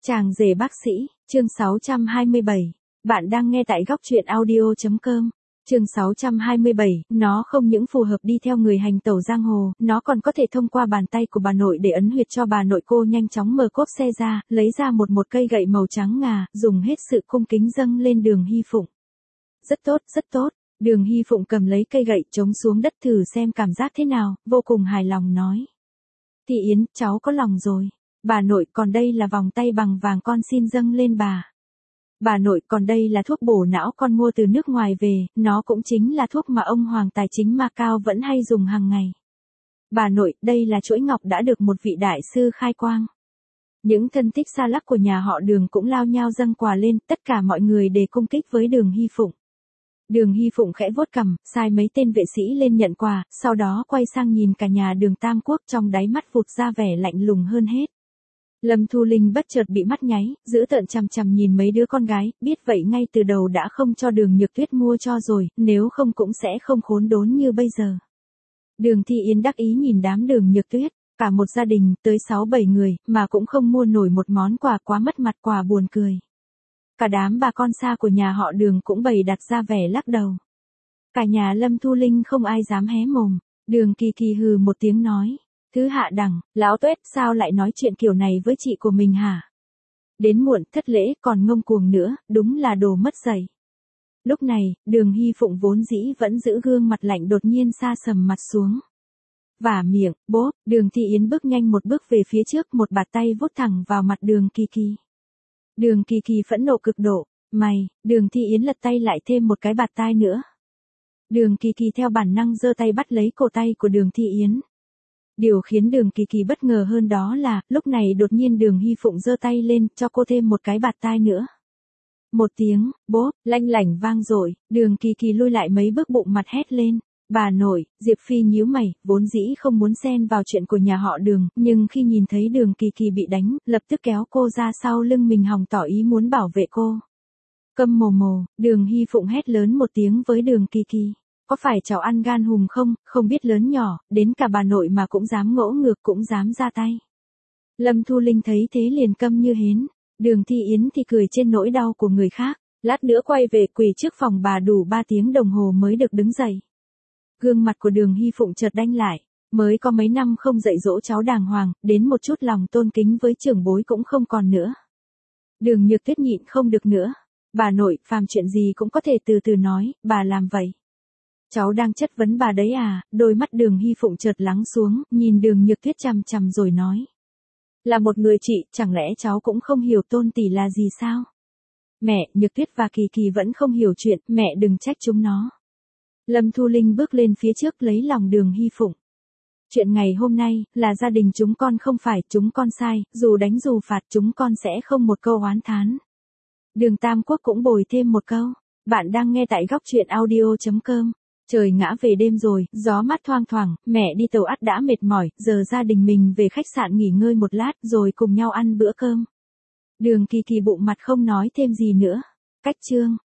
Chàng rể bác sĩ, chương 627. Bạn đang nghe tại góc truyện audio.com. Chương 627, nó không những phù hợp đi theo người hành tẩu giang hồ, nó còn có thể thông qua bàn tay của bà nội để ấn huyệt cho bà nội. Cô nhanh chóng mở cốp xe ra, lấy ra một cây gậy màu trắng ngà, dùng hết sự cung kính dâng lên Đường Hy Phụng. Rất tốt, rất tốt. Đường Hy Phụng cầm lấy cây gậy trống xuống đất thử xem cảm giác thế nào, vô cùng hài lòng nói. Thị Yến, cháu có lòng rồi. Bà nội, còn đây là vòng tay bằng vàng con xin dâng lên bà. Bà nội, còn đây là thuốc bổ não con mua từ nước ngoài về, nó cũng chính là thuốc mà ông Hoàng tài chính Macao vẫn hay dùng hàng ngày. Bà nội, đây là chuỗi ngọc đã được một vị đại sư khai quang. Những thân thích xa lắc của nhà họ Đường cũng lao nhau dâng quà lên, tất cả mọi người đều cung kích với Đường Hy Phụng. Đường Hy Phụng khẽ vuốt cằm, sai mấy tên vệ sĩ lên nhận quà, sau đó quay sang nhìn cả nhà Đường Tam Quốc, trong đáy mắt vụt ra vẻ lạnh lùng hơn hết. Lâm Thu Linh bất chợt bị mắt nháy, giữ tợn chằm chằm nhìn mấy đứa con gái, biết vậy ngay từ đầu đã không cho Đường Nhược Tuyết mua cho rồi, nếu không cũng sẽ không khốn đốn như bây giờ. Đường Thị Yến đắc ý nhìn đám Đường Nhược Tuyết, cả một gia đình, tới 6-7 người, mà cũng không mua nổi một món quà, quá mất mặt, quà buồn cười. Cả đám bà con xa của nhà họ Đường cũng bày đặt ra vẻ lắc đầu. Cả nhà Lâm Thu Linh không ai dám hé mồm. Đường Kỳ Kỳ hừ một tiếng nói. Thứ hạ đẳng, Lão Tuét, sao lại nói chuyện kiểu này với chị của mình hả? Đến muộn, thất lễ, còn ngông cuồng nữa, đúng là đồ mất dạy. Lúc này, Đường Hy Phụng vốn dĩ vẫn giữ gương mặt lạnh đột nhiên sa sầm mặt xuống. Vả miệng, bố, Đường Thị Yến bước nhanh một bước về phía trước, một bạt tay vuốt thẳng vào mặt Đường Kỳ Kỳ. Đường Kỳ Kỳ phẫn nộ cực độ, mày, Đường Thị Yến lật tay lại thêm một cái bạt tai nữa. Đường Kỳ Kỳ theo bản năng giơ tay bắt lấy cổ tay của Đường Thị Yến. Điều khiến Đường Kỳ Kỳ bất ngờ hơn đó là, lúc này đột nhiên Đường Hy Phụng giơ tay lên, cho cô thêm một cái bạt tai nữa. Một tiếng, bốp, lanh lảnh vang dội, Đường Kỳ Kỳ lui lại mấy bước, bụng mặt hét lên. Bà nội, Diệp Phi nhíu mày, vốn dĩ không muốn xen vào chuyện của nhà họ Đường, nhưng khi nhìn thấy Đường Kỳ Kỳ bị đánh, lập tức kéo cô ra sau lưng mình, hòng tỏ ý muốn bảo vệ cô. Câm mồm, Đường Hy Phụng hét lớn một tiếng với Đường Kỳ Kỳ. Có phải cháu ăn gan hùm không, không biết lớn nhỏ, đến cả bà nội mà cũng dám ngỗ ngược, cũng dám ra tay. Lâm Thu Linh thấy thế liền câm như hến, Đường Thị Yến thì cười trên nỗi đau của người khác, lát nữa quay về quỳ trước phòng bà đủ 3 tiếng đồng hồ mới được đứng dậy. Gương mặt của Đường Hy Phụng chợt đanh lại, mới có mấy năm không dạy dỗ cháu đàng hoàng, đến một chút lòng tôn kính với trưởng bối cũng không còn nữa. Đường Nhược Tuyết nhịn không được nữa, bà nội, phàm chuyện gì cũng có thể từ từ nói, bà làm vậy. Cháu đang chất vấn bà đấy à? Đôi mắt Đường Hy Phụng chợt lắng xuống, nhìn Đường Nhược Tuyết chằm chằm rồi nói. Là một người chị, chẳng lẽ cháu cũng không hiểu Tôn tỷ là gì sao? Mẹ, Nhược Tuyết và Kỳ Kỳ vẫn không hiểu chuyện, mẹ đừng trách chúng nó. Lâm Thu Linh bước lên phía trước lấy lòng Đường Hy Phụng. Chuyện ngày hôm nay, là gia đình chúng con không phải, chúng con sai, dù đánh dù phạt chúng con sẽ không một câu oán thán. Đường Tam Quốc cũng bồi thêm một câu. Bạn đang nghe tại góc truyện audio.com. Trời ngã về đêm rồi, gió mát thoang thoảng, mẹ đi tàu ắt đã mệt mỏi, giờ gia đình mình về khách sạn nghỉ ngơi một lát rồi cùng nhau ăn bữa cơm. Đường Kỳ Kỳ bụng mặt không nói thêm gì nữa. Cách chương.